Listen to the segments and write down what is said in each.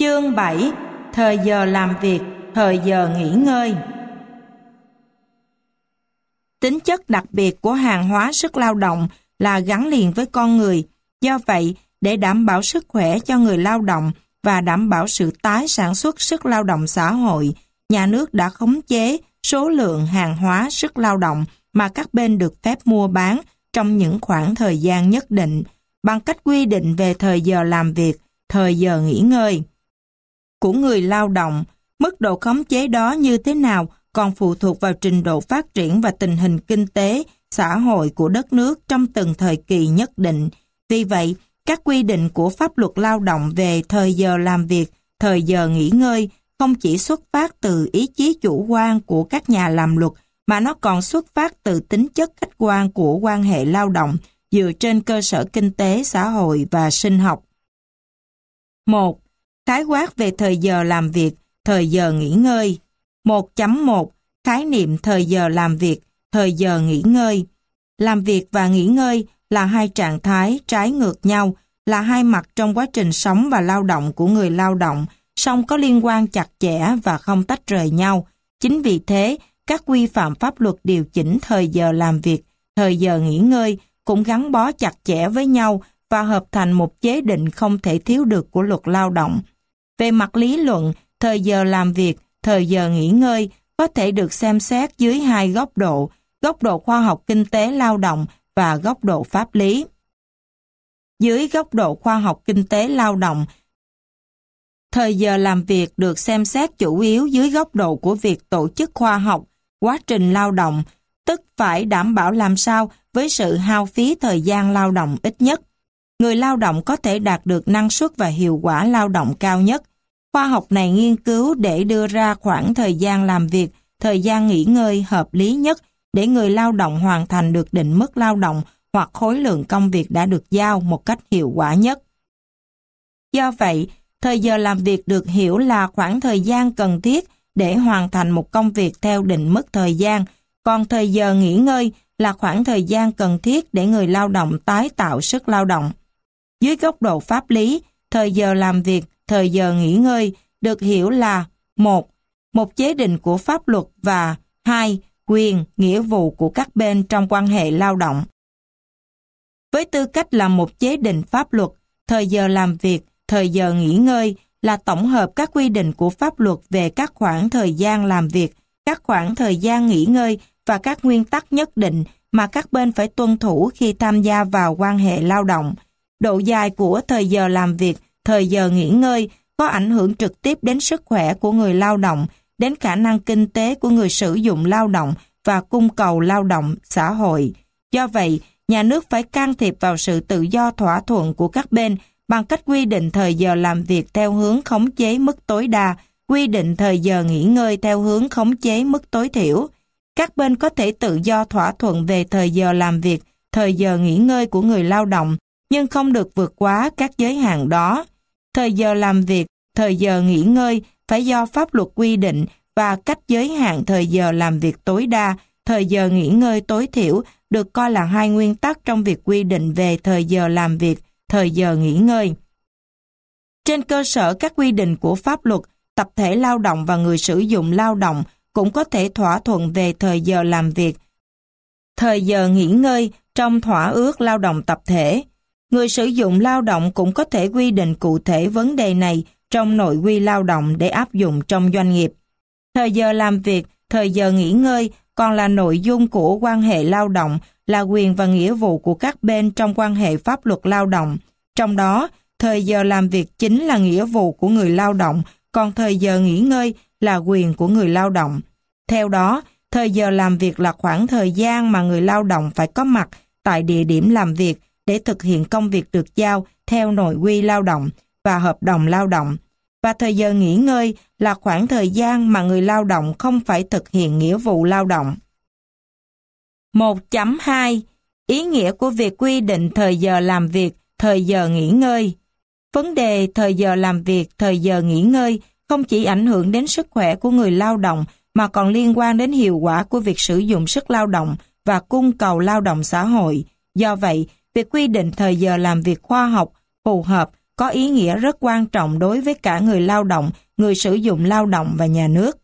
Chương 7. Thời giờ làm việc, thời giờ nghỉ ngơi. Tính chất đặc biệt của hàng hóa sức lao động là gắn liền với con người. Do vậy, để đảm bảo sức khỏe cho người lao động và đảm bảo sự tái sản xuất sức lao động xã hội, nhà nước đã khống chế số lượng hàng hóa sức lao động mà các bên được phép mua bán trong những khoảng thời gian nhất định, bằng cách quy định về thời giờ làm việc, thời giờ nghỉ ngơi của người lao động. Mức độ khống chế đó như thế nào còn phụ thuộc vào trình độ phát triển và tình hình kinh tế, xã hội của đất nước trong từng thời kỳ nhất định. Vì vậy, các quy định của pháp luật lao động về thời giờ làm việc, thời giờ nghỉ ngơi không chỉ xuất phát từ ý chí chủ quan của các nhà làm luật, mà nó còn xuất phát từ tính chất khách quan của quan hệ lao động dựa trên cơ sở kinh tế, xã hội và sinh học. 1. Khái quát về thời giờ làm việc, thời giờ nghỉ ngơi. 1.1. Khái niệm thời giờ làm việc, thời giờ nghỉ ngơi. Làm việc và nghỉ ngơi là hai trạng thái trái ngược nhau, là hai mặt trong quá trình sống và lao động của người lao động, song có liên quan chặt chẽ và không tách rời nhau. Chính vì thế, các quy phạm pháp luật điều chỉnh thời giờ làm việc, thời giờ nghỉ ngơi cũng gắn bó chặt chẽ với nhau và hợp thành một chế định không thể thiếu được của luật lao động. Về mặt lý luận, thời giờ làm việc, thời giờ nghỉ ngơi có thể được xem xét dưới hai góc độ khoa học kinh tế lao động và góc độ pháp lý. Dưới góc độ khoa học kinh tế lao động, thời giờ làm việc được xem xét chủ yếu dưới góc độ của việc tổ chức khoa học, quá trình lao động, tức phải đảm bảo làm sao với sự hao phí thời gian lao động ít nhất. Người lao động có thể đạt được năng suất và hiệu quả lao động cao nhất. Khoa học này nghiên cứu để đưa ra khoảng thời gian làm việc, thời gian nghỉ ngơi hợp lý nhất để người lao động hoàn thành được định mức lao động hoặc khối lượng công việc đã được giao một cách hiệu quả nhất. Do vậy, thời giờ làm việc được hiểu là khoảng thời gian cần thiết để hoàn thành một công việc theo định mức thời gian, còn thời giờ nghỉ ngơi là khoảng thời gian cần thiết để người lao động tái tạo sức lao động. Dưới góc độ pháp lý, thời giờ làm việc, thời giờ nghỉ ngơi được hiểu là 1. Một chế định của pháp luật và 2. Quyền, nghĩa vụ của các bên trong quan hệ lao động. Với tư cách là một chế định pháp luật, thời giờ làm việc, thời giờ nghỉ ngơi là tổng hợp các quy định của pháp luật về các khoảng thời gian làm việc, các khoảng thời gian nghỉ ngơi và các nguyên tắc nhất định mà các bên phải tuân thủ khi tham gia vào quan hệ lao động. Độ dài của thời giờ làm việc, thời giờ nghỉ ngơi có ảnh hưởng trực tiếp đến sức khỏe của người lao động, đến khả năng kinh tế của người sử dụng lao động và cung cầu lao động xã hội. Do vậy, nhà nước phải can thiệp vào sự tự do thỏa thuận của các bên bằng cách quy định thời giờ làm việc theo hướng khống chế mức tối đa, quy định thời giờ nghỉ ngơi theo hướng khống chế mức tối thiểu. Các bên có thể tự do thỏa thuận về thời giờ làm việc, thời giờ nghỉ ngơi của người lao động, nhưng không được vượt quá các giới hạn đó. Thời giờ làm việc, thời giờ nghỉ ngơi phải do pháp luật quy định và cách giới hạn thời giờ làm việc tối đa, thời giờ nghỉ ngơi tối thiểu được coi là hai nguyên tắc trong việc quy định về thời giờ làm việc, thời giờ nghỉ ngơi. Trên cơ sở các quy định của pháp luật, tập thể lao động và người sử dụng lao động cũng có thể thỏa thuận về thời giờ làm việc, thời giờ nghỉ ngơi trong thỏa ước lao động tập thể. Người sử dụng lao động cũng có thể quy định cụ thể vấn đề này trong nội quy lao động để áp dụng trong doanh nghiệp. Thời giờ làm việc, thời giờ nghỉ ngơi còn là nội dung của quan hệ lao động, là quyền và nghĩa vụ của các bên trong quan hệ pháp luật lao động. Trong đó, thời giờ làm việc chính là nghĩa vụ của người lao động, còn thời giờ nghỉ ngơi là quyền của người lao động. Theo đó, thời giờ làm việc là khoảng thời gian mà người lao động phải có mặt tại địa điểm làm việc để thực hiện công việc được giao theo nội quy lao động và hợp đồng lao động. Và thời giờ nghỉ ngơi là khoảng thời gian mà người lao động không phải thực hiện nghĩa vụ lao động. 1.2. Ý nghĩa của việc quy định thời giờ làm việc, thời giờ nghỉ ngơi. Vấn đề thời giờ làm việc, thời giờ nghỉ ngơi không chỉ ảnh hưởng đến sức khỏe của người lao động mà còn liên quan đến hiệu quả của việc sử dụng sức lao động và cung cầu lao động xã hội. Do vậy, việc quy định thời giờ làm việc khoa học, phù hợp có ý nghĩa rất quan trọng đối với cả người lao động, người sử dụng lao động và nhà nước.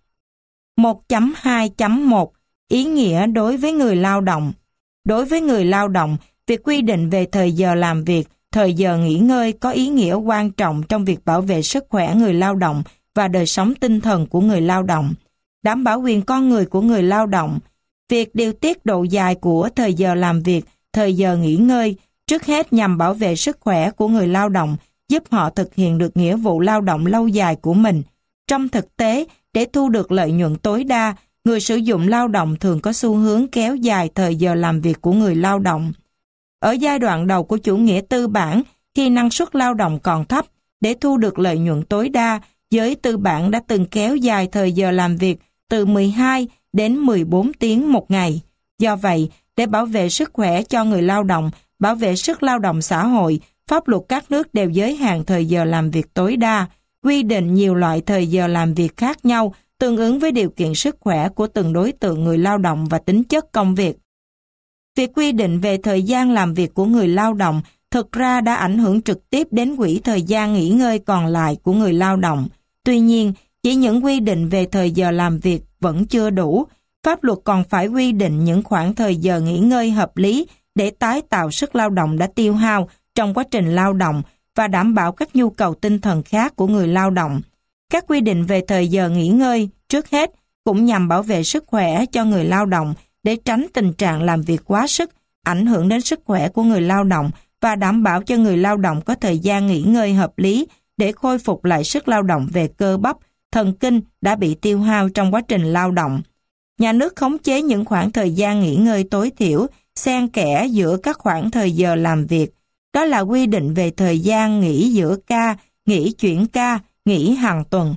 1.2.1 Ý nghĩa đối với người lao động. Đối với người lao động, việc quy định về thời giờ làm việc, thời giờ nghỉ ngơi có ý nghĩa quan trọng trong việc bảo vệ sức khỏe người lao động và đời sống tinh thần của người lao động, đảm bảo quyền con người của người lao động. Việc điều tiết độ dài của thời giờ làm việc, thời giờ nghỉ ngơi, trước hết nhằm bảo vệ sức khỏe của người lao động, giúp họ thực hiện được nghĩa vụ lao động lâu dài của mình. Trong thực tế, để thu được lợi nhuận tối đa, người sử dụng lao động thường có xu hướng kéo dài thời giờ làm việc của người lao động. Ở giai đoạn đầu của chủ nghĩa tư bản, khi năng suất lao động còn thấp, để thu được lợi nhuận tối đa, giới tư bản đã từng kéo dài thời giờ làm việc từ 12 đến 14 tiếng một ngày. Do vậy, để bảo vệ sức khỏe cho người lao động, bảo vệ sức lao động xã hội, pháp luật các nước đều giới hạn thời giờ làm việc tối đa, quy định nhiều loại thời giờ làm việc khác nhau tương ứng với điều kiện sức khỏe của từng đối tượng người lao động và tính chất công việc. Việc quy định về thời gian làm việc của người lao động thực ra đã ảnh hưởng trực tiếp đến quỹ thời gian nghỉ ngơi còn lại của người lao động. Tuy nhiên, chỉ những quy định về thời giờ làm việc vẫn chưa đủ. Pháp luật còn phải quy định những khoảng thời giờ nghỉ ngơi hợp lý để tái tạo sức lao động đã tiêu hao trong quá trình lao động và đảm bảo các nhu cầu tinh thần khác của người lao động. Các quy định về thời giờ nghỉ ngơi, trước hết, cũng nhằm bảo vệ sức khỏe cho người lao động để tránh tình trạng làm việc quá sức, ảnh hưởng đến sức khỏe của người lao động và đảm bảo cho người lao động có thời gian nghỉ ngơi hợp lý để khôi phục lại sức lao động về cơ bắp, thần kinh đã bị tiêu hao trong quá trình lao động. Nhà nước khống chế những khoảng thời gian nghỉ ngơi tối thiểu, xen kẽ giữa các khoảng thời giờ làm việc. Đó là quy định về thời gian nghỉ giữa ca, nghỉ chuyển ca, nghỉ hàng tuần.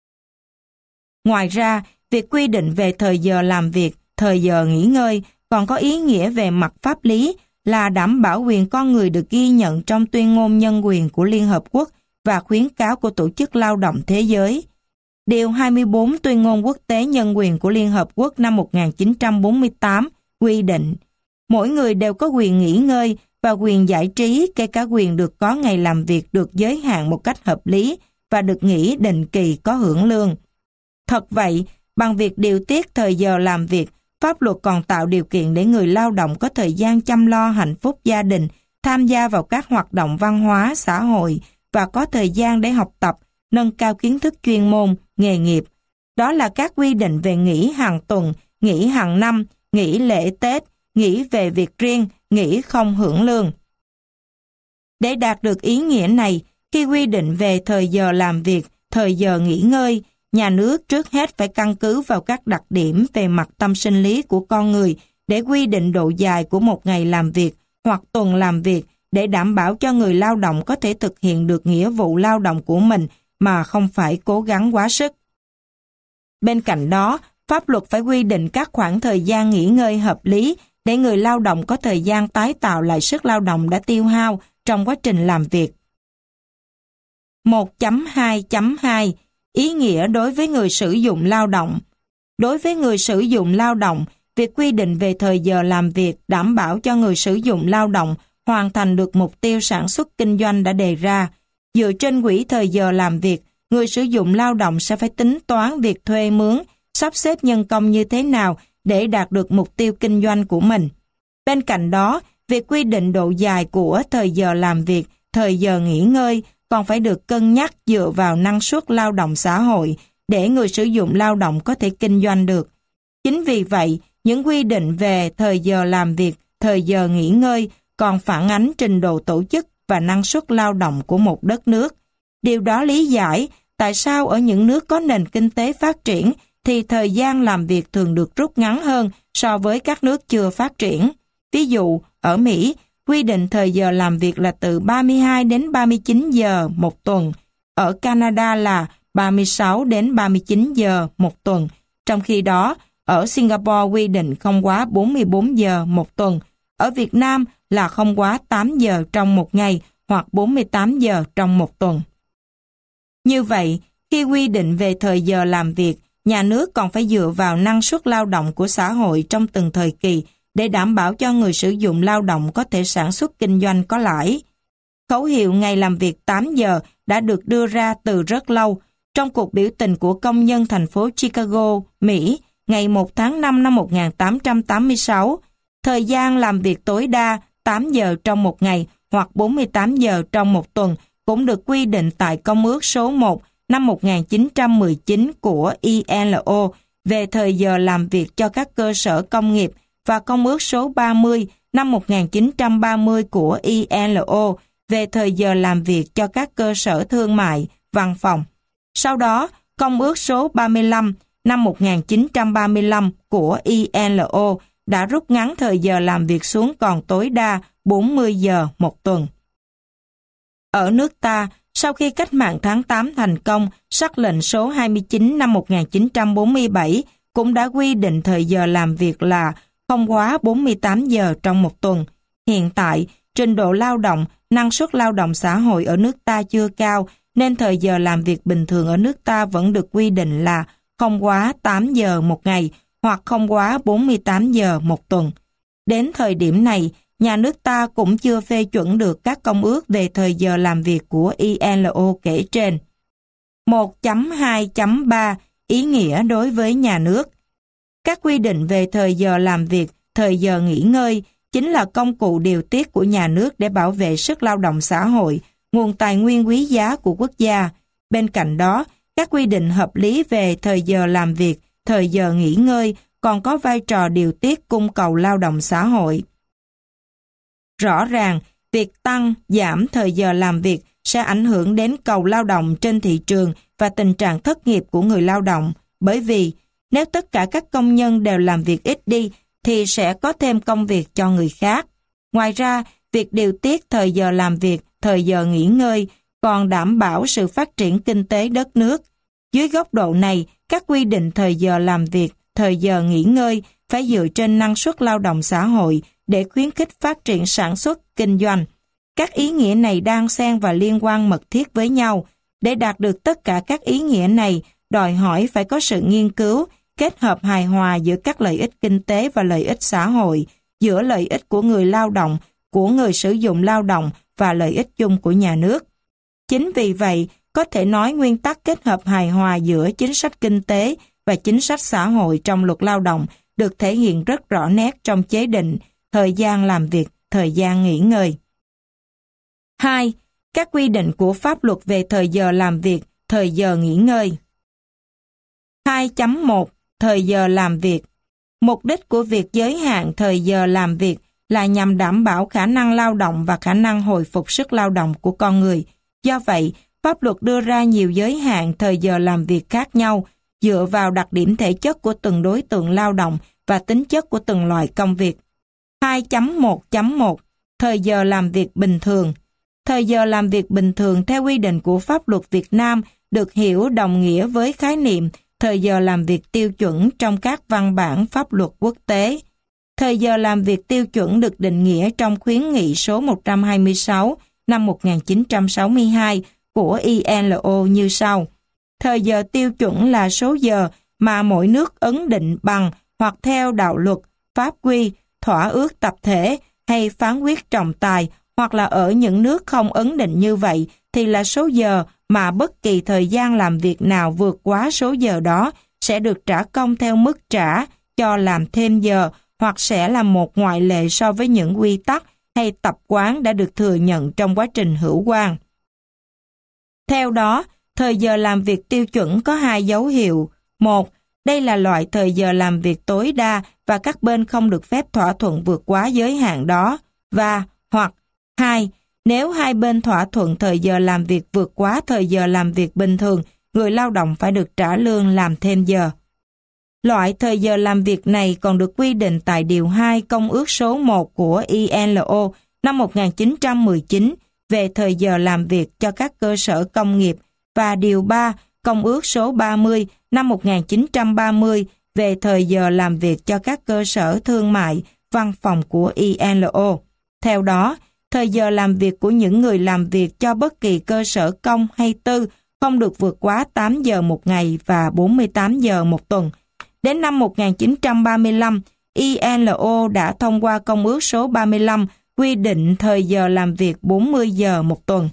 Ngoài ra, việc quy định về thời giờ làm việc, thời giờ nghỉ ngơi còn có ý nghĩa về mặt pháp lý là đảm bảo quyền con người được ghi nhận trong tuyên ngôn nhân quyền của Liên Hợp Quốc và khuyến cáo của Tổ chức Lao động Thế giới. Điều 24 Tuyên ngôn Quốc tế Nhân quyền của Liên Hợp Quốc năm 1948 quy định mỗi người đều có quyền nghỉ ngơi và quyền giải trí, kể cả quyền được có ngày làm việc được giới hạn một cách hợp lý và được nghỉ định kỳ có hưởng lương. Thật vậy, bằng việc điều tiết thời giờ làm việc, pháp luật còn tạo điều kiện để người lao động có thời gian chăm lo hạnh phúc gia đình, tham gia vào các hoạt động văn hóa, xã hội và có thời gian để học tập, nâng cao kiến thức chuyên môn, nghề nghiệp. Đó là các quy định về nghỉ hàng tuần, nghỉ hàng năm, nghỉ lễ Tết, nghỉ về việc riêng, nghỉ không hưởng lương. Để đạt được ý nghĩa này, khi quy định về thời giờ làm việc, thời giờ nghỉ ngơi, nhà nước trước hết phải căn cứ vào các đặc điểm về mặt tâm sinh lý của con người để quy định độ dài của một ngày làm việc hoặc tuần làm việc để đảm bảo cho người lao động có thể thực hiện được nghĩa vụ lao động của mình mà không phải cố gắng quá sức. Bên cạnh đó, pháp luật phải quy định các khoảng thời gian nghỉ ngơi hợp lý để người lao động có thời gian tái tạo lại sức lao động đã tiêu hao trong quá trình làm việc. 1.2.2 Ý nghĩa đối với người sử dụng lao động. Đối với người sử dụng lao động, việc quy định về thời giờ làm việc đảm bảo cho người sử dụng lao động hoàn thành được mục tiêu sản xuất kinh doanh đã đề ra. Dựa trên quỹ thời giờ làm việc, người sử dụng lao động sẽ phải tính toán việc thuê mướn, sắp xếp nhân công như thế nào để đạt được mục tiêu kinh doanh của mình. Bên cạnh đó, việc quy định độ dài của thời giờ làm việc, thời giờ nghỉ ngơi còn phải được cân nhắc dựa vào năng suất lao động xã hội để người sử dụng lao động có thể kinh doanh được. Chính vì vậy, những quy định về thời giờ làm việc, thời giờ nghỉ ngơi còn phản ánh trình độ tổ chức và năng suất lao động của một đất nước. Điều đó lý giải tại sao ở những nước có nền kinh tế phát triển thì thời gian làm việc thường được rút ngắn hơn so với các nước chưa phát triển. Ví dụ, ở Mỹ, quy định thời giờ làm việc là từ 32 đến 39 giờ một tuần. Ở Canada là 36 đến 39 giờ một tuần. Trong khi đó, ở Singapore quy định không quá 44 giờ một tuần. Ở Việt Nam là không quá 8 giờ trong một ngày hoặc 48 giờ trong một tuần. Như vậy, khi quy định về thời giờ làm việc, nhà nước còn phải dựa vào năng suất lao động của xã hội trong từng thời kỳ để đảm bảo cho người sử dụng lao động có thể sản xuất kinh doanh có lãi. Khẩu hiệu ngày làm việc 8 giờ đã được đưa ra từ rất lâu. Trong cuộc biểu tình của công nhân thành phố Chicago, Mỹ, ngày 1 tháng 5 năm 1886, thời gian làm việc tối đa 8 giờ trong một ngày hoặc 48 giờ trong một tuần cũng được quy định tại Công ước số 1 năm 1919 của ILO về thời giờ làm việc cho các cơ sở công nghiệp và Công ước số 30 năm 1930 của ILO về thời giờ làm việc cho các cơ sở thương mại, văn phòng. Sau đó, Công ước số 35 năm 1935 của ILO đã rút ngắn thời giờ làm việc xuống còn tối đa 40 giờ một tuần. Ở nước ta, sau khi cách mạng tháng 8 thành công, sắc lệnh số 29 năm 1947 cũng đã quy định thời giờ làm việc là không quá 48 giờ trong một tuần. Hiện tại, trình độ lao động, năng suất lao động xã hội ở nước ta chưa cao, nên thời giờ làm việc bình thường ở nước ta vẫn được quy định là không quá 8 giờ một ngày hoặc không quá 48 giờ một tuần. Đến thời điểm này, nhà nước ta cũng chưa phê chuẩn được các công ước về thời giờ làm việc của ILO kể trên. 1.2.3 Ý nghĩa đối với nhà nước. Các quy định về thời giờ làm việc, thời giờ nghỉ ngơi chính là công cụ điều tiết của nhà nước để bảo vệ sức lao động xã hội, nguồn tài nguyên quý giá của quốc gia. Bên cạnh đó, các quy định hợp lý về thời giờ làm việc, thời giờ nghỉ ngơi còn có vai trò điều tiết cung cầu lao động xã hội. Rõ ràng, việc tăng, giảm thời giờ làm việc sẽ ảnh hưởng đến cầu lao động trên thị trường và tình trạng thất nghiệp của người lao động, bởi vì nếu tất cả các công nhân đều làm việc ít đi thì sẽ có thêm công việc cho người khác. Ngoài ra, việc điều tiết thời giờ làm việc, thời giờ nghỉ ngơi còn đảm bảo sự phát triển kinh tế đất nước. Dưới góc độ này, các quy định thời giờ làm việc, thời giờ nghỉ ngơi phải dựa trên năng suất lao động xã hội để khuyến khích phát triển sản xuất, kinh doanh. Các ý nghĩa này đang xen và liên quan mật thiết với nhau. Để đạt được tất cả các ý nghĩa này, đòi hỏi phải có sự nghiên cứu, kết hợp hài hòa giữa các lợi ích kinh tế và lợi ích xã hội, giữa lợi ích của người lao động, của người sử dụng lao động và lợi ích chung của nhà nước. Chính vì vậy, có thể nói nguyên tắc kết hợp hài hòa giữa chính sách kinh tế và chính sách xã hội trong luật lao động được thể hiện rất rõ nét trong chế định thời gian làm việc, thời gian nghỉ ngơi. 2. Các quy định của pháp luật về thời giờ làm việc, thời giờ nghỉ ngơi. 2.1 Thời giờ làm việc. Mục đích của việc giới hạn thời giờ làm việc là nhằm đảm bảo khả năng lao động và khả năng hồi phục sức lao động của con người. Do vậy, pháp luật đưa ra nhiều giới hạn thời giờ làm việc khác nhau dựa vào đặc điểm thể chất của từng đối tượng lao động và tính chất của từng loại công việc. 2.1.1 Thời giờ làm việc bình thường. Thời giờ làm việc bình thường theo quy định của pháp luật Việt Nam được hiểu đồng nghĩa với khái niệm thời giờ làm việc tiêu chuẩn trong các văn bản pháp luật quốc tế. Thời giờ làm việc tiêu chuẩn được định nghĩa trong khuyến nghị số 126 năm 1962 của ILO như sau. Thời giờ tiêu chuẩn là số giờ mà mỗi nước ấn định bằng hoặc theo đạo luật, pháp quy, thỏa ước tập thể hay phán quyết trọng tài, hoặc là ở những nước không ấn định như vậy thì là số giờ mà bất kỳ thời gian làm việc nào vượt quá số giờ đó sẽ được trả công theo mức trả cho làm thêm giờ, hoặc sẽ là một ngoại lệ so với những quy tắc hay tập quán đã được thừa nhận trong quá trình hữu quan. Theo đó, thời giờ làm việc tiêu chuẩn có hai dấu hiệu. 1. Đây là loại thời giờ làm việc tối đa và các bên không được phép thỏa thuận vượt quá giới hạn đó. Và hoặc 2. Nếu hai bên thỏa thuận thời giờ làm việc vượt quá thời giờ làm việc bình thường, người lao động phải được trả lương làm thêm giờ. Loại thời giờ làm việc này còn được quy định tại Điều 2 Công ước số 1 của ILO năm 1919 về thời giờ làm việc cho các cơ sở công nghiệp và Điều 3 Công ước số 30 năm 1930 về thời giờ làm việc cho các cơ sở thương mại, văn phòng của ILO. Theo đó, thời giờ làm việc của những người làm việc cho bất kỳ cơ sở công hay tư không được vượt quá 8 giờ một ngày và 48 giờ một tuần. Đến năm 1935, ILO đã thông qua Công ước số 35 quy định thời giờ làm việc 40 giờ một tuần.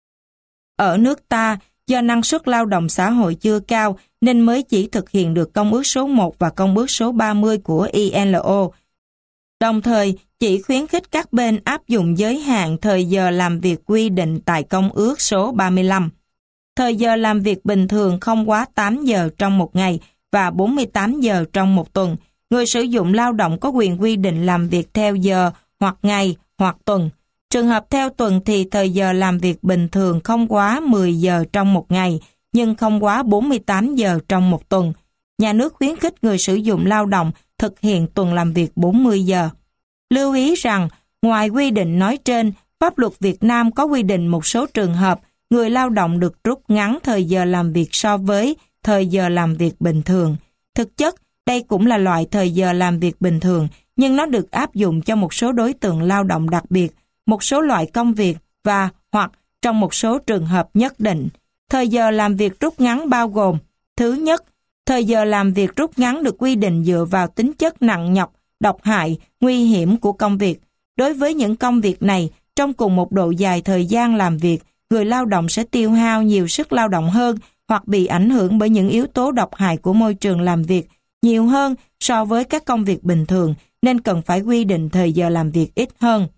Ở nước ta, do năng suất lao động xã hội chưa cao nên mới chỉ thực hiện được Công ước số 1 và Công ước số 30 của ILO. Đồng thời, chỉ khuyến khích các bên áp dụng giới hạn thời giờ làm việc quy định tại Công ước số 35. Thời giờ làm việc bình thường không quá 8 giờ trong một ngày và 48 giờ trong một tuần. Người sử dụng lao động có quyền quy định làm việc theo giờ hoặc ngày hoặc tuần. Trường hợp theo tuần thì thời giờ làm việc bình thường không quá 10 giờ trong một ngày, nhưng không quá 48 giờ trong một tuần. Nhà nước khuyến khích người sử dụng lao động thực hiện tuần làm việc 40 giờ. Lưu ý rằng, ngoài quy định nói trên, pháp luật Việt Nam có quy định một số trường hợp người lao động được rút ngắn thời giờ làm việc so với thời giờ làm việc bình thường. Thực chất, đây cũng là loại thời giờ làm việc bình thường, nhưng nó được áp dụng cho một số đối tượng lao động đặc biệt, một số loại công việc và hoặc trong một số trường hợp nhất định. Thời giờ làm việc rút ngắn bao gồm: thứ nhất, thời giờ làm việc rút ngắn được quy định dựa vào tính chất nặng nhọc, độc hại, nguy hiểm của công việc. Đối với những công việc này, trong cùng một độ dài thời gian làm việc, người lao động sẽ tiêu hao nhiều sức lao động hơn hoặc bị ảnh hưởng bởi những yếu tố độc hại của môi trường làm việc nhiều hơn so với các công việc bình thường, nên cần phải quy định thời giờ làm việc ít hơn.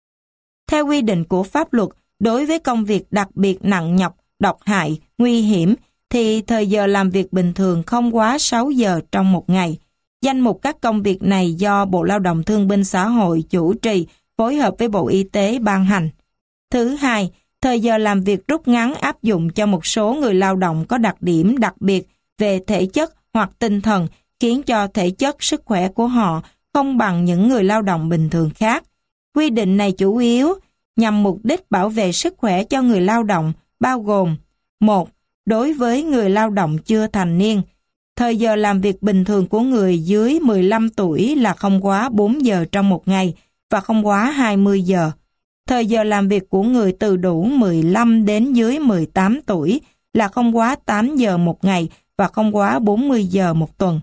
Theo quy định của pháp luật, đối với công việc đặc biệt nặng nhọc, độc hại, nguy hiểm, thì thời giờ làm việc bình thường không quá 6 giờ trong một ngày. Danh mục các công việc này do Bộ Lao động Thương binh Xã hội chủ trì, phối hợp với Bộ Y tế ban hành. Thứ hai, thời giờ làm việc rút ngắn áp dụng cho một số người lao động có đặc điểm đặc biệt về thể chất hoặc tinh thần, khiến cho thể chất, sức khỏe của họ không bằng những người lao động bình thường khác. Quy định này chủ yếu nhằm mục đích bảo vệ sức khỏe cho người lao động, bao gồm: 1. Đối với người lao động chưa thành niên, thời giờ làm việc bình thường của người dưới 15 tuổi là không quá 4 giờ trong một ngày và không quá 20 giờ. Thời giờ làm việc của người từ đủ 15 đến dưới 18 tuổi là không quá 8 giờ một ngày và không quá 40 giờ một tuần.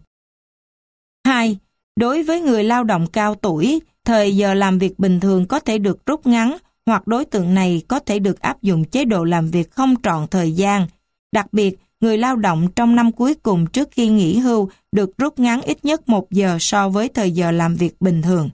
2. Đối với người lao động cao tuổi, thời giờ làm việc bình thường có thể được rút ngắn hoặc đối tượng này có thể được áp dụng chế độ làm việc không trọn thời gian. Đặc biệt, người lao động trong năm cuối cùng trước khi nghỉ hưu được rút ngắn ít nhất 1 giờ so với thời giờ làm việc bình thường.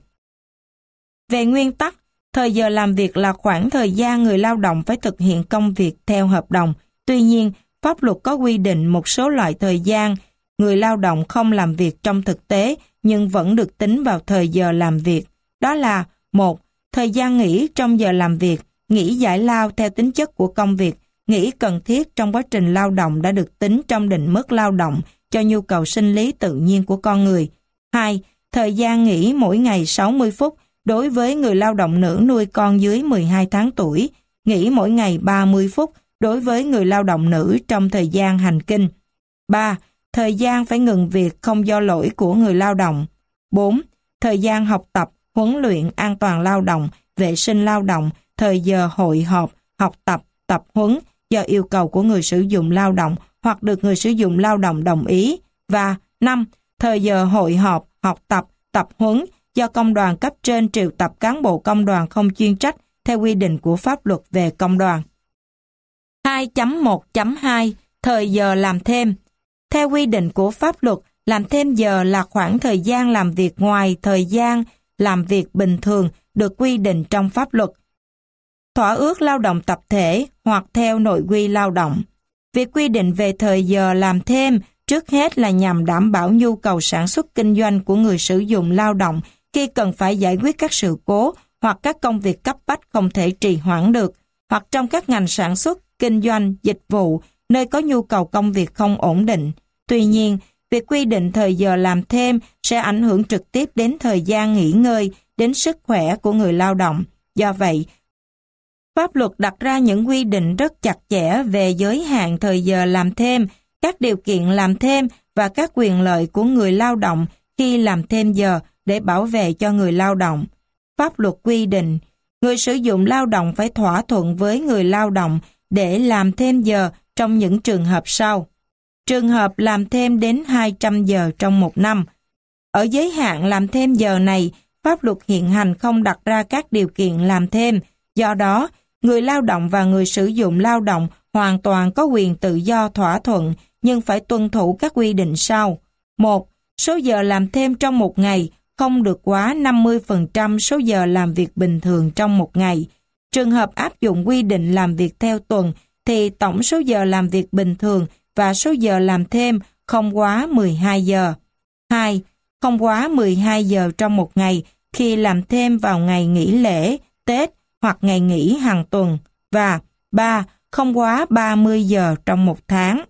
Về nguyên tắc, thời giờ làm việc là khoảng thời gian người lao động phải thực hiện công việc theo hợp đồng. Tuy nhiên, pháp luật có quy định một số loại thời gian người lao động không làm việc trong thực tế nhưng vẫn được tính vào thời giờ làm việc. Đó là: 1. Thời gian nghỉ trong giờ làm việc, nghỉ giải lao theo tính chất của công việc, nghỉ cần thiết trong quá trình lao động đã được tính trong định mức lao động cho nhu cầu sinh lý tự nhiên của con người. 2. Thời gian nghỉ mỗi ngày 60 phút đối với người lao động nữ nuôi con dưới 12 tháng tuổi, nghỉ mỗi ngày 30 phút đối với người lao động nữ trong thời gian hành kinh. 3. Thời gian phải ngừng việc không do lỗi của người lao động. 4. Thời gian học tập, huấn luyện an toàn lao động, vệ sinh lao động, thời giờ hội họp, học tập, tập huấn do yêu cầu của người sử dụng lao động hoặc được người sử dụng lao động đồng ý. Và 5. Thời giờ hội họp, học tập, tập huấn do công đoàn cấp trên triệu tập cán bộ công đoàn không chuyên trách theo quy định của pháp luật về công đoàn. 2.1.2 Thời giờ làm thêm. Theo quy định của pháp luật, làm thêm giờ là khoảng thời gian làm việc ngoài thời gian làm việc bình thường được quy định trong pháp luật, thỏa ước lao động tập thể hoặc theo nội quy lao động. Việc quy định về thời giờ làm thêm trước hết là nhằm đảm bảo nhu cầu sản xuất kinh doanh của người sử dụng lao động khi cần phải giải quyết các sự cố hoặc các công việc cấp bách không thể trì hoãn được, hoặc trong các ngành sản xuất, kinh doanh, dịch vụ, nơi có nhu cầu công việc không ổn định. Tuy nhiên, việc quy định thời giờ làm thêm sẽ ảnh hưởng trực tiếp đến thời gian nghỉ ngơi, đến sức khỏe của người lao động. Do vậy, pháp luật đặt ra những quy định rất chặt chẽ về giới hạn thời giờ làm thêm, các điều kiện làm thêm và các quyền lợi của người lao động khi làm thêm giờ để bảo vệ cho người lao động. Pháp luật quy định, người sử dụng lao động phải thỏa thuận với người lao động để làm thêm giờ trong những trường hợp sau. Trường hợp làm thêm đến 200 giờ trong một năm. Ở giới hạn làm thêm giờ này, pháp luật hiện hành không đặt ra các điều kiện làm thêm. Do đó, người lao động và người sử dụng lao động hoàn toàn có quyền tự do thỏa thuận, nhưng phải tuân thủ các quy định sau. 1. Số giờ làm thêm trong một ngày không được quá 50% số giờ làm việc bình thường trong một ngày. Trường hợp áp dụng quy định làm việc theo tuần, thì tổng số giờ làm việc bình thường và số giờ làm thêm không quá 12 giờ. 2. Không quá 12 giờ trong một ngày khi làm thêm vào ngày nghỉ lễ, Tết hoặc ngày nghỉ hàng tuần. Và 3. Không quá 30 giờ trong một tháng.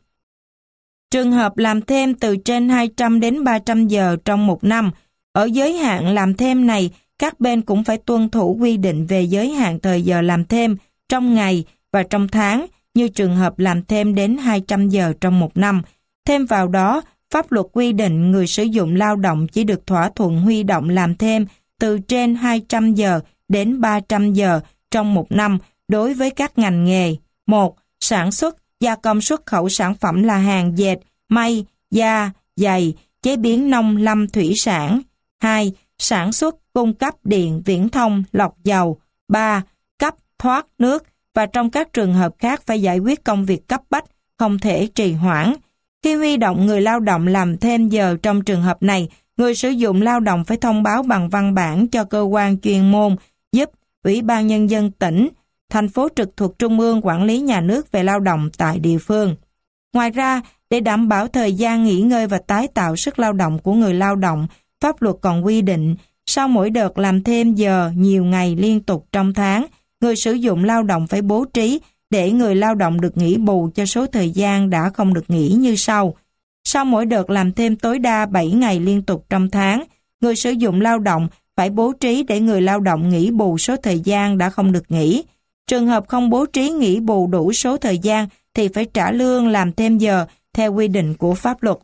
Trường hợp làm thêm từ trên 200 đến 300 giờ trong một năm, ở giới hạn làm thêm này, các bên cũng phải tuân thủ quy định về giới hạn thời giờ làm thêm trong ngày và trong tháng, như trường hợp làm thêm đến 200 giờ trong một năm. Thêm vào đó, pháp luật quy định người sử dụng lao động chỉ được thỏa thuận huy động làm thêm từ trên 200 giờ đến 300 giờ trong một năm đối với các ngành nghề. 1. Sản xuất, gia công xuất khẩu sản phẩm là hàng dệt, may, da, giày, chế biến nông lâm thủy sản. 2. Sản xuất, cung cấp điện, viễn thông, lọc dầu. 3. Cấp, thoát nước, và trong các trường hợp khác phải giải quyết công việc cấp bách, không thể trì hoãn. Khi huy động người lao động làm thêm giờ trong trường hợp này, người sử dụng lao động phải thông báo bằng văn bản cho cơ quan chuyên môn giúp Ủy ban Nhân dân tỉnh, thành phố trực thuộc Trung ương quản lý nhà nước về lao động tại địa phương. Ngoài ra, để đảm bảo thời gian nghỉ ngơi và tái tạo sức lao động của người lao động, pháp luật còn quy định sau mỗi đợt làm thêm giờ nhiều ngày liên tục trong tháng, người sử dụng lao động phải bố trí để người lao động được nghỉ bù cho số thời gian đã không được nghỉ như sau. Sau mỗi đợt làm thêm tối đa 7 ngày liên tục trong tháng, người sử dụng lao động phải bố trí để người lao động nghỉ bù số thời gian đã không được nghỉ. Trường hợp không bố trí nghỉ bù đủ số thời gian thì phải trả lương làm thêm giờ theo quy định của pháp luật.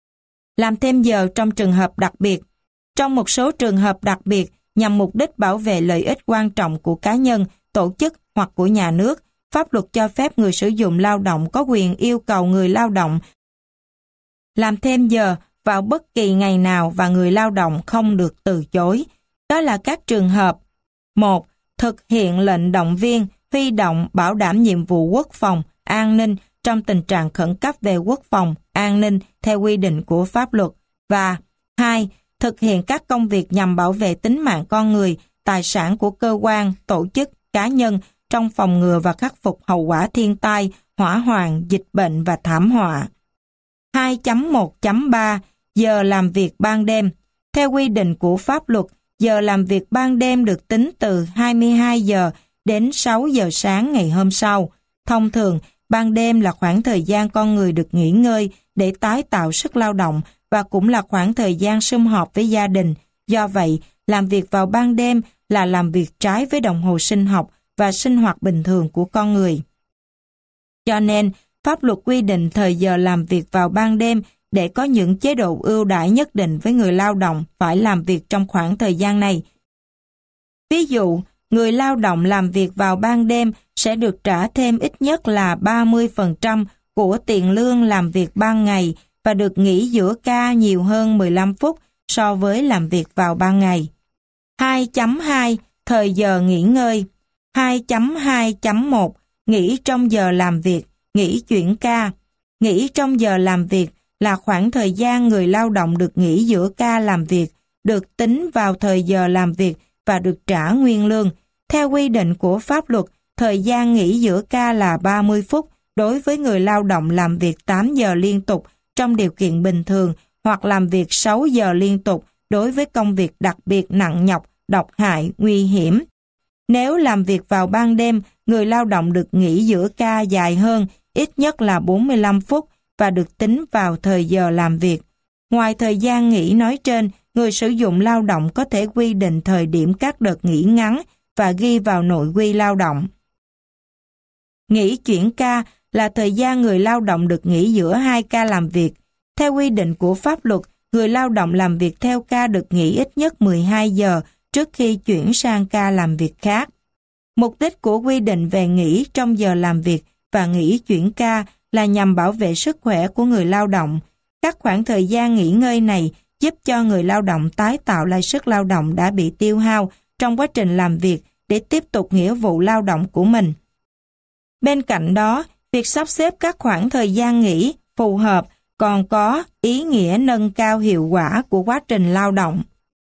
Làm thêm giờ trong trường hợp đặc biệt. Trong một số trường hợp đặc biệt, nhằm mục đích bảo vệ lợi ích quan trọng của cá nhân, tổ chức hoặc của nhà nước, pháp luật cho phép người sử dụng lao động có quyền yêu cầu người lao động làm thêm giờ vào bất kỳ ngày nào và người lao động không được từ chối. Đó là các trường hợp: 1. Thực hiện lệnh động viên, huy động, bảo đảm nhiệm vụ quốc phòng, an ninh trong tình trạng khẩn cấp về quốc phòng, an ninh theo quy định của pháp luật. Và 2. Thực hiện các công việc nhằm bảo vệ tính mạng con người, tài sản của cơ quan, tổ chức, cá nhân trong phòng ngừa và khắc phục hậu quả thiên tai, hỏa hoạn, dịch bệnh và thảm họa. 2.1.3 Giờ làm việc ban đêm. Theo quy định của pháp luật, giờ làm việc ban đêm được tính từ 22 giờ đến 6 giờ sáng ngày hôm sau. Thông thường, ban đêm là khoảng thời gian con người được nghỉ ngơi để tái tạo sức lao động và cũng là khoảng thời gian sum họp với gia đình. Do vậy, làm việc vào ban đêm là làm việc trái với đồng hồ sinh học và sinh hoạt bình thường của con người. Cho nên, pháp luật quy định thời giờ làm việc vào ban đêm để có những chế độ ưu đãi nhất định với người lao động phải làm việc trong khoảng thời gian này. Ví dụ, người lao động làm việc vào ban đêm sẽ được trả thêm ít nhất là 30% của tiền lương làm việc ban ngày và được nghỉ giữa ca nhiều hơn 15 phút so với làm việc vào ban ngày. 2.2 Thời giờ nghỉ ngơi. 2.2.1 Nghỉ trong giờ làm việc, nghỉ chuyển ca. Nghỉ trong giờ làm việc là khoảng thời gian người lao động được nghỉ giữa ca làm việc, được tính vào thời giờ làm việc và được trả nguyên lương. Theo quy định của pháp luật, thời gian nghỉ giữa ca là 30 phút đối với người lao động làm việc 8 giờ liên tục trong điều kiện bình thường hoặc làm việc 6 giờ liên tục đối với công việc đặc biệt nặng nhọc, độc hại, nguy hiểm. Nếu làm việc vào ban đêm, người lao động được nghỉ giữa ca dài hơn, ít nhất là 45 phút và được tính vào thời giờ làm việc. Ngoài thời gian nghỉ nói trên, người sử dụng lao động có thể quy định thời điểm các đợt nghỉ ngắn và ghi vào nội quy lao động. Nghỉ chuyển ca là thời gian người lao động được nghỉ giữa 2 ca làm việc. Theo quy định của pháp luật, người lao động làm việc theo ca được nghỉ ít nhất 12 giờ trước khi chuyển sang ca làm việc khác. Mục đích của quy định về nghỉ trong giờ làm việc và nghỉ chuyển ca là nhằm bảo vệ sức khỏe của người lao động. Các khoảng thời gian nghỉ ngơi này giúp cho người lao động tái tạo lại sức lao động đã bị tiêu hao trong quá trình làm việc để tiếp tục nghĩa vụ lao động của mình. Bên cạnh đó, việc sắp xếp các khoảng thời gian nghỉ phù hợp còn có ý nghĩa nâng cao hiệu quả của quá trình lao động.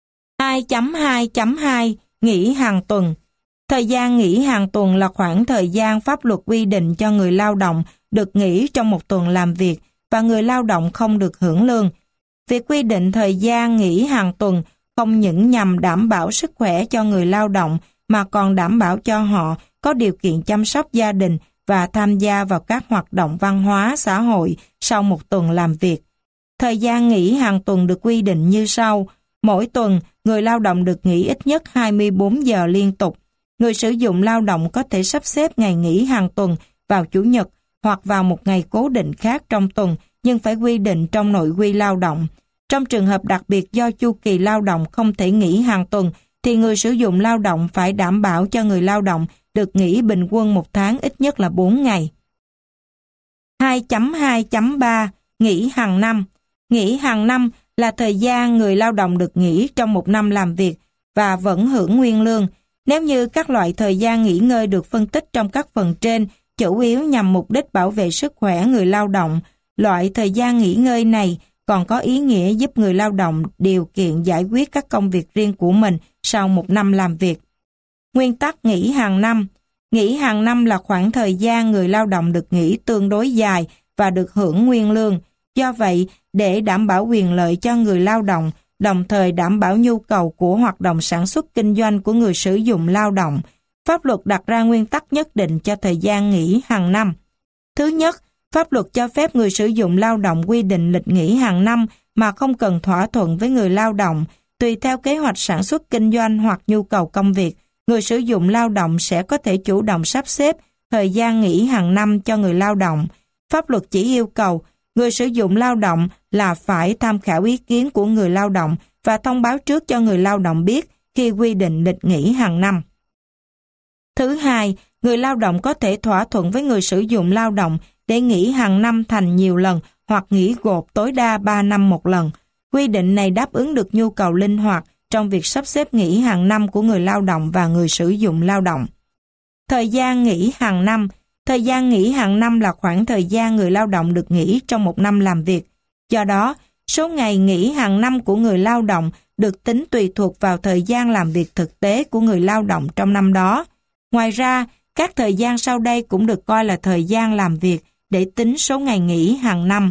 2.2.2 Nghỉ hàng tuần. Thời gian nghỉ hàng tuần là khoảng thời gian pháp luật quy định cho người lao động được nghỉ trong một tuần làm việc và người lao động không được hưởng lương. Việc quy định thời gian nghỉ hàng tuần không những nhằm đảm bảo sức khỏe cho người lao động mà còn đảm bảo cho họ có điều kiện chăm sóc gia đình và tham gia vào các hoạt động văn hóa xã hội sau một tuần làm việc. Thời gian nghỉ hàng tuần được quy định như sau. Mỗi tuần, người lao động được nghỉ ít nhất 24 giờ liên tục. Người sử dụng lao động có thể sắp xếp ngày nghỉ hàng tuần vào Chủ nhật hoặc vào một ngày cố định khác trong tuần, nhưng phải quy định trong nội quy lao động. Trong trường hợp đặc biệt do chu kỳ lao động không thể nghỉ hàng tuần, thì người sử dụng lao động phải đảm bảo cho người lao động được nghỉ bình quân một tháng ít nhất là 4 ngày. 2.2.3 Nghỉ hàng năm. Nghỉ hàng năm là thời gian người lao động được nghỉ trong một năm làm việc và vẫn hưởng nguyên lương. Nếu như các loại thời gian nghỉ ngơi được phân tích trong các phần trên, chủ yếu nhằm mục đích bảo vệ sức khỏe người lao động, loại thời gian nghỉ ngơi này còn có ý nghĩa giúp người lao động điều kiện giải quyết các công việc riêng của mình sau một năm làm việc. Nguyên tắc nghỉ hàng năm. Nghỉ hàng năm là khoảng thời gian người lao động được nghỉ tương đối dài và được hưởng nguyên lương. Do vậy, để đảm bảo quyền lợi cho người lao động, đồng thời đảm bảo nhu cầu của hoạt động sản xuất kinh doanh của người sử dụng lao động, pháp luật đặt ra nguyên tắc nhất định cho thời gian nghỉ hàng năm. Thứ nhất, pháp luật cho phép người sử dụng lao động quy định lịch nghỉ hàng năm mà không cần thỏa thuận với người lao động. Tùy theo kế hoạch sản xuất kinh doanh hoặc nhu cầu công việc, người sử dụng lao động sẽ có thể chủ động sắp xếp thời gian nghỉ hàng năm cho người lao động. Pháp luật chỉ yêu cầu người sử dụng lao động là phải tham khảo ý kiến của người lao động và thông báo trước cho người lao động biết khi quy định lịch nghỉ hàng năm. Thứ hai, người lao động có thể thỏa thuận với người sử dụng lao động để nghỉ hàng năm thành nhiều lần hoặc nghỉ gộp tối đa 3 năm một lần. Quy định này đáp ứng được nhu cầu linh hoạt trong việc sắp xếp nghỉ hàng năm của người lao động và người sử dụng lao động. Thời gian nghỉ hàng năm. Thời gian nghỉ hàng năm là khoảng thời gian người lao động được nghỉ trong một năm làm việc. Do đó, số ngày nghỉ hàng năm của người lao động được tính tùy thuộc vào thời gian làm việc thực tế của người lao động trong năm đó. Ngoài ra, các thời gian sau đây cũng được coi là thời gian làm việc để tính số ngày nghỉ hàng năm.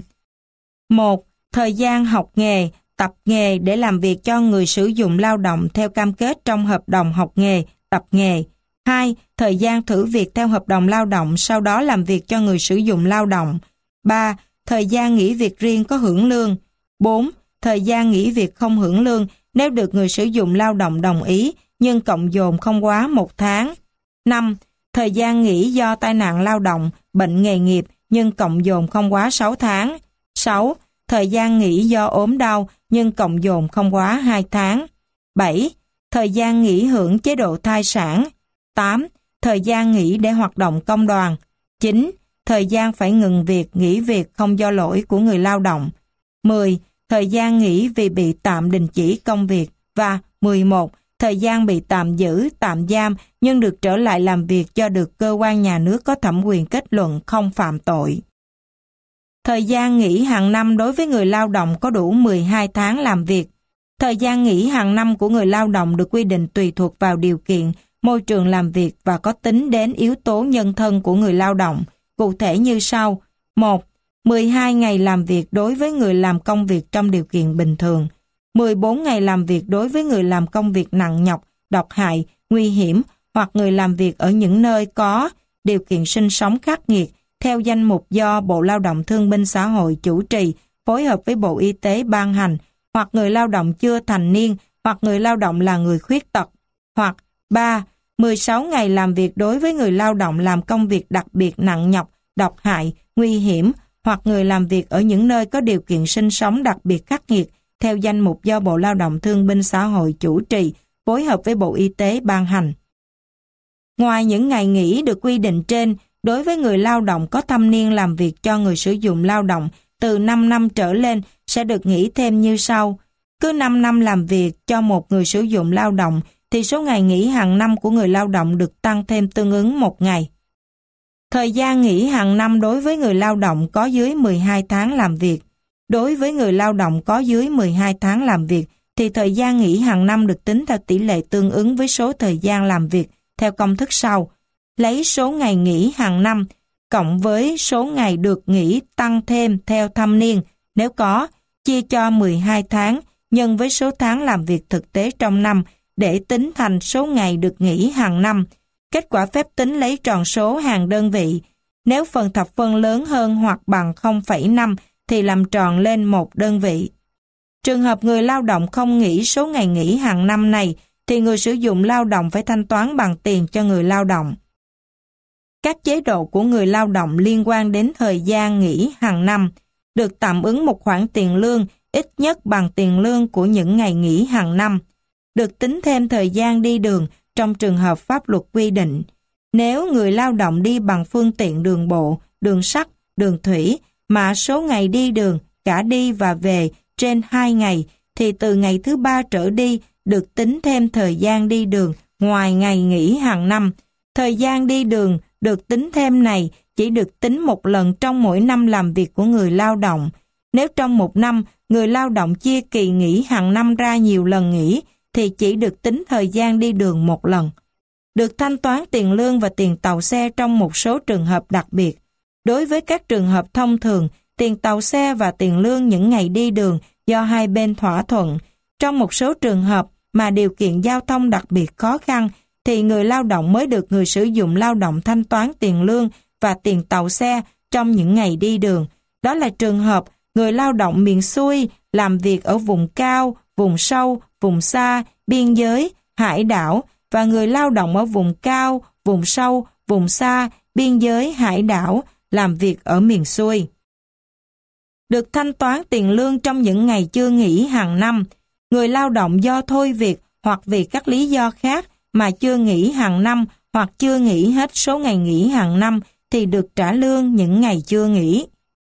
1. Thời gian học nghề, tập nghề để làm việc cho người sử dụng lao động theo cam kết trong hợp đồng học nghề, tập nghề. 2. Thời gian thử việc theo hợp đồng lao động, sau đó làm việc cho người sử dụng lao động. 3. Thời gian nghỉ việc riêng có hưởng lương. 4. Thời gian nghỉ việc không hưởng lương nếu được người sử dụng lao động đồng ý, nhưng cộng dồn không quá 1 tháng. 5. Thời gian nghỉ do tai nạn lao động, bệnh nghề nghiệp, nhưng cộng dồn không quá 6 tháng. 6. Thời gian nghỉ do ốm đau, nhưng cộng dồn không quá 2 tháng. 7. Thời gian nghỉ hưởng chế độ thai sản. 8. Thời gian nghỉ để hoạt động công đoàn. 9. Thời gian phải ngừng việc, nghỉ việc không do lỗi của người lao động. 10. Thời gian nghỉ vì bị tạm đình chỉ công việc. Và 11. Thời gian bị tạm giữ, tạm giam nhưng được trở lại làm việc do được cơ quan nhà nước có thẩm quyền kết luận không phạm tội. Thời gian nghỉ hàng năm đối với người lao động có đủ 12 tháng làm việc. Thời gian nghỉ hàng năm của người lao động được quy định tùy thuộc vào điều kiện, môi trường làm việc và có tính đến yếu tố nhân thân của người lao động, cụ thể như sau. 1. 12 ngày làm việc đối với người làm công việc trong điều kiện bình thường. 14 ngày làm việc đối với người làm công việc nặng nhọc, độc hại, nguy hiểm hoặc người làm việc ở những nơi có điều kiện sinh sống khắc nghiệt theo danh mục do Bộ Lao động Thương binh Xã hội chủ trì, phối hợp với Bộ Y tế ban hành, hoặc người lao động chưa thành niên, hoặc người lao động là người khuyết tật. Hoặc 3. 16 ngày làm việc đối với người lao động làm công việc đặc biệt nặng nhọc, độc hại, nguy hiểm, hoặc người làm việc ở những nơi có điều kiện sinh sống đặc biệt khắc nghiệt theo danh mục do Bộ Lao động Thương binh Xã hội chủ trì, phối hợp với Bộ Y tế ban hành. Ngoài những ngày nghỉ được quy định trên, đối với người lao động có thâm niên làm việc cho người sử dụng lao động từ 5 năm trở lên sẽ được nghỉ thêm như sau. Cứ 5 năm làm việc cho một người sử dụng lao động thì số ngày nghỉ hàng năm của người lao động được tăng thêm tương ứng 1 ngày. Thời gian nghỉ hàng năm đối với người lao động có dưới 12 tháng làm việc. Đối với người lao động có dưới 12 tháng làm việc thì thời gian nghỉ hàng năm được tính theo tỷ lệ tương ứng với số thời gian làm việc theo công thức sau. Lấy số ngày nghỉ hàng năm cộng với số ngày được nghỉ tăng thêm theo thâm niên nếu có, chia cho 12 tháng nhân với số tháng làm việc thực tế trong năm để tính thành số ngày được nghỉ hàng năm. Kết quả phép tính lấy tròn số hàng đơn vị. Nếu phần thập phân lớn hơn hoặc bằng 0,5 thì làm tròn lên 1 đơn vị. Trường hợp người lao động không nghỉ số ngày nghỉ hàng năm này thì người sử dụng lao động phải thanh toán bằng tiền cho người lao động. Các chế độ của người lao động liên quan đến thời gian nghỉ hàng năm được tạm ứng một khoản tiền lương ít nhất bằng tiền lương của những ngày nghỉ hàng năm. Được tính thêm thời gian đi đường trong trường hợp pháp luật quy định. Nếu người lao động đi bằng phương tiện đường bộ, đường sắt, đường thủy mà số ngày đi đường cả đi và về trên 2 ngày thì từ ngày thứ 3 trở đi được tính thêm thời gian đi đường ngoài ngày nghỉ hàng năm. Thời gian đi đường được tính thêm này chỉ được tính một lần trong mỗi năm làm việc của người lao động. Nếu trong một năm người lao động chia kỳ nghỉ hàng năm ra nhiều lần nghỉ thì chỉ được tính thời gian đi đường một lần. Được thanh toán tiền lương và tiền tàu xe trong một số trường hợp đặc biệt. Đối với các trường hợp thông thường, tiền tàu xe và tiền lương những ngày đi đường do hai bên thỏa thuận. Trong một số trường hợp mà điều kiện giao thông đặc biệt khó khăn thì người lao động mới được người sử dụng lao động thanh toán tiền lương và tiền tàu xe trong những ngày đi đường. Đó là trường hợp người lao động miền xuôi làm việc ở vùng cao, vùng sâu, vùng xa, biên giới, hải đảo và người lao động ở vùng cao, vùng sâu, vùng xa, biên giới, hải đảo làm việc ở miền xuôi. Được thanh toán tiền lương trong những ngày chưa nghỉ hàng năm. Người lao động do thôi việc hoặc vì các lý do khác mà chưa nghỉ hàng năm hoặc chưa nghỉ hết số ngày nghỉ hàng năm thì được trả lương những ngày chưa nghỉ.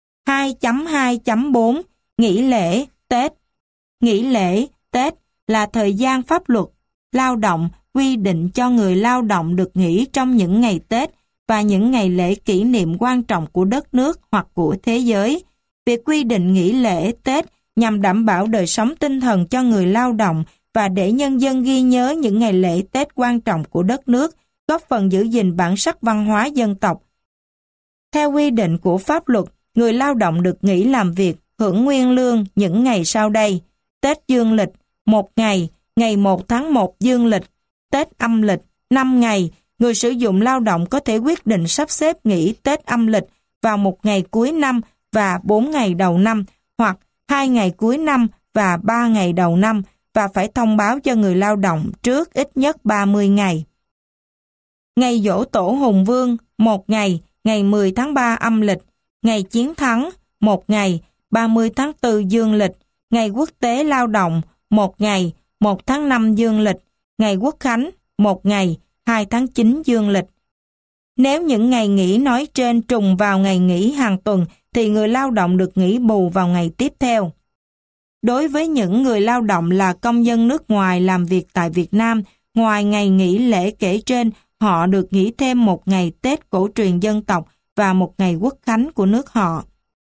2.2.4 Nghỉ lễ, Tết. Nghỉ lễ, Tết là thời gian pháp luật lao động quy định cho người lao động được nghỉ trong những ngày Tết và những ngày lễ kỷ niệm quan trọng của đất nước hoặc của thế giới. Việc quy định nghỉ lễ Tết nhằm đảm bảo đời sống tinh thần cho người lao động và để nhân dân ghi nhớ những ngày lễ Tết quan trọng của đất nước, góp phần giữ gìn bản sắc văn hóa dân tộc. Theo quy định của pháp luật, người lao động được nghỉ làm việc, hưởng nguyên lương những ngày sau đây. Tết dương lịch, 1 ngày, ngày 1 tháng 1 dương lịch. Tết âm lịch, 5 ngày. Người sử dụng lao động có thể quyết định sắp xếp nghỉ Tết âm lịch vào 1 ngày cuối năm và 4 ngày đầu năm, hoặc 2 ngày cuối năm và 3 ngày đầu năm, và phải thông báo cho người lao động trước ít nhất 30 ngày. Ngày Giỗ Tổ Hùng Vương, 1 ngày, ngày 10 tháng 3 âm lịch. Ngày Chiến thắng, 1 ngày, 30 tháng 4 dương lịch. Ngày Quốc tế Lao động, 1 ngày, 1 tháng 5 dương lịch. Ngày Quốc khánh, 1 ngày, 2 tháng 9 dương lịch. Nếu những ngày nghỉ nói trên trùng vào ngày nghỉ hàng tuần thì người lao động được nghỉ bù vào ngày tiếp theo. Đối với những người lao động là công dân nước ngoài làm việc tại Việt Nam, ngoài ngày nghỉ lễ kể trên, họ được nghỉ thêm 1 ngày Tết cổ truyền dân tộc và 1 ngày Quốc khánh của nước họ.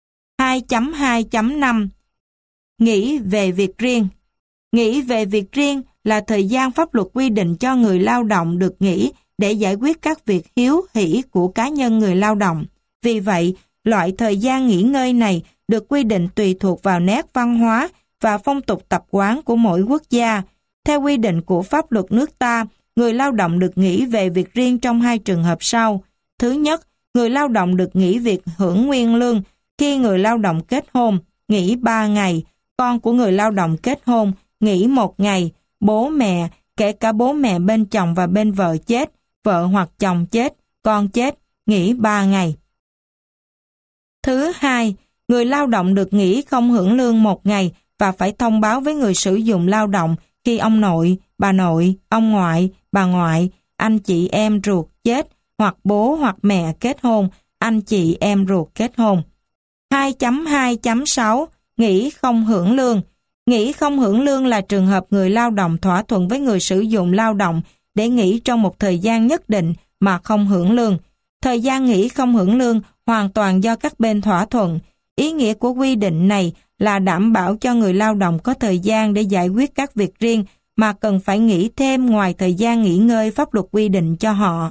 2.2.5 Nghỉ về việc riêng. Nghỉ về việc riêng là thời gian pháp luật quy định cho người lao động được nghỉ để giải quyết các việc hiếu hỉ của cá nhân người lao động. Vì vậy, loại thời gian nghỉ ngơi này được quy định tùy thuộc vào nét văn hóa và phong tục tập quán của mỗi quốc gia. Theo quy định của pháp luật nước ta, người lao động được nghỉ về việc riêng trong 2 trường hợp sau. Thứ nhất, người lao động được nghỉ việc hưởng nguyên lương khi người lao động kết hôn, nghỉ 3 ngày, con của người lao động kết hôn, nghỉ 1 ngày, bố mẹ, kể cả bố mẹ bên chồng và bên vợ chết, vợ hoặc chồng chết, con chết, nghỉ 3 ngày. Thứ hai, người lao động được nghỉ không hưởng lương 1 ngày và phải thông báo với người sử dụng lao động khi ông nội, ông ngoại, bà ngoại, anh chị em ruột chết hoặc bố hoặc mẹ kết hôn, anh chị em ruột kết hôn. 2.2.6 Nghỉ không hưởng lương. Nghỉ không hưởng lương là trường hợp người lao động thỏa thuận với người sử dụng lao động để nghỉ trong một thời gian nhất định mà không hưởng lương. Thời gian nghỉ không hưởng lương hoàn toàn do các bên thỏa thuận. Ý nghĩa của quy định này là đảm bảo cho người lao động có thời gian để giải quyết các việc riêng mà cần phải nghỉ thêm ngoài thời gian nghỉ ngơi pháp luật quy định cho họ.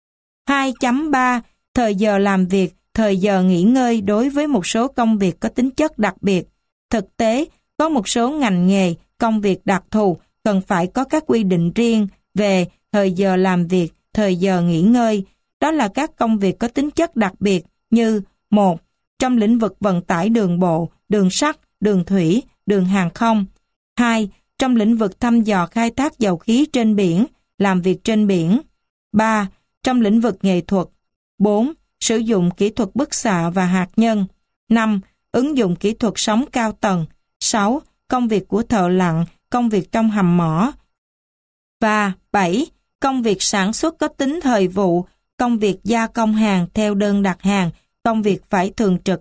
2.3. Thời giờ làm việc, thời giờ nghỉ ngơi đối với một số công việc có tính chất đặc biệt. Thực tế, có một số ngành nghề, công việc đặc thù cần phải có các quy định riêng về thời giờ làm việc, thời giờ nghỉ ngơi. Đó là các công việc có tính chất đặc biệt như: 1. Trong lĩnh vực vận tải đường bộ, đường sắt, đường thủy, đường hàng không. 2. Trong lĩnh vực thăm dò khai thác dầu khí trên biển, làm việc trên biển. 3. Trong lĩnh vực nghệ thuật. 4. Sử dụng kỹ thuật bức xạ và hạt nhân. 5. Ứng dụng kỹ thuật sóng cao tầng. 6. Công việc của thợ lặn, công việc trong hầm mỏ. Và 7. Công việc sản xuất có tính thời vụ, công việc gia công hàng theo đơn đặt hàng, công việc phải thường trực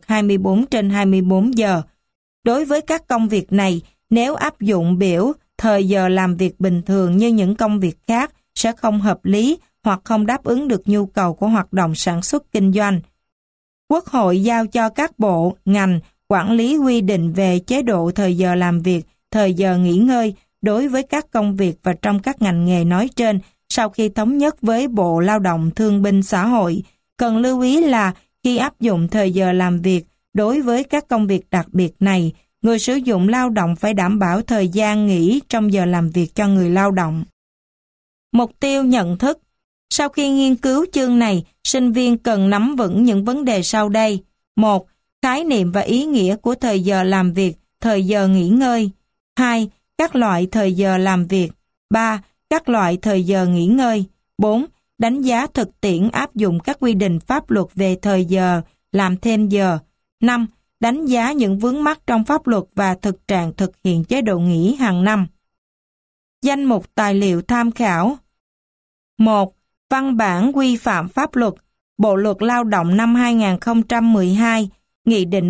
24/24 giờ. Đối với các công việc này, nếu áp dụng biểu thời giờ làm việc bình thường như những công việc khác sẽ không hợp lý hoặc không đáp ứng được nhu cầu của hoạt động sản xuất kinh doanh. Quốc hội giao cho các bộ, ngành quản lý quy định về chế độ thời giờ làm việc, thời giờ nghỉ ngơi đối với các công việc và trong các ngành nghề nói trên sau khi thống nhất với Bộ Lao động Thương binh Xã hội. Cần lưu ý là khi áp dụng thời giờ làm việc đối với các công việc đặc biệt này, người sử dụng lao động phải đảm bảo thời gian nghỉ trong giờ làm việc cho người lao động. Mục tiêu nhận thức. Sau khi nghiên cứu chương này, sinh viên cần nắm vững những vấn đề sau đây. 1. Khái niệm và ý nghĩa của thời giờ làm việc, thời giờ nghỉ ngơi. 2. Các loại thời giờ làm việc. 3. Các loại thời giờ nghỉ ngơi. 4. Đánh giá thực tiễn áp dụng các quy định pháp luật về thời giờ, làm thêm giờ. 5. Đánh giá những vướng mắc trong pháp luật và thực trạng thực hiện chế độ nghỉ hàng năm. Danh mục tài liệu tham khảo. 1. Văn bản quy phạm pháp luật, Bộ luật Lao động năm 2012, Nghị định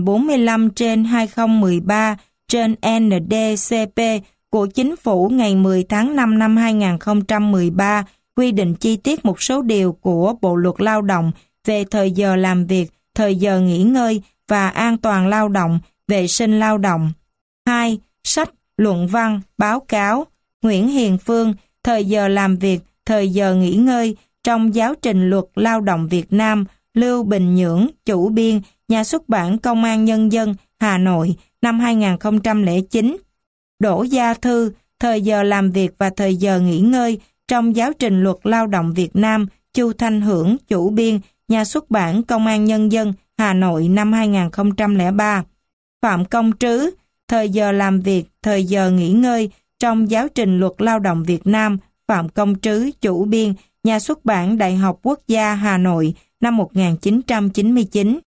45/2013/ND-CP của Chính phủ ngày 10 tháng 5 năm 2013 quy định chi tiết một số điều của Bộ luật Lao động về thời giờ làm việc, thời giờ nghỉ ngơi và an toàn lao động, vệ sinh lao động. 2. Sách, luận văn, báo cáo. Nguyễn Hiền Phương, thời giờ làm việc, thời giờ nghỉ ngơi trong giáo trình luật lao động Việt Nam, Lưu Bình Nhưỡng, chủ biên, nhà xuất bản Công an Nhân dân, Hà Nội, năm 2009. Đỗ Gia Thư, thời giờ làm việc và thời giờ nghỉ ngơi trong giáo trình luật lao động Việt Nam, Chu Thanh Hưởng, chủ biên, nhà xuất bản Công an Nhân dân, Hà Nội, năm 2003. Phạm Công Trứ, thời giờ làm việc, thời giờ nghỉ ngơi trong giáo trình luật lao động Việt Nam, Phạm Công Trứ, chủ biên, nhà xuất bản Đại học Quốc gia Hà Nội, năm 1999.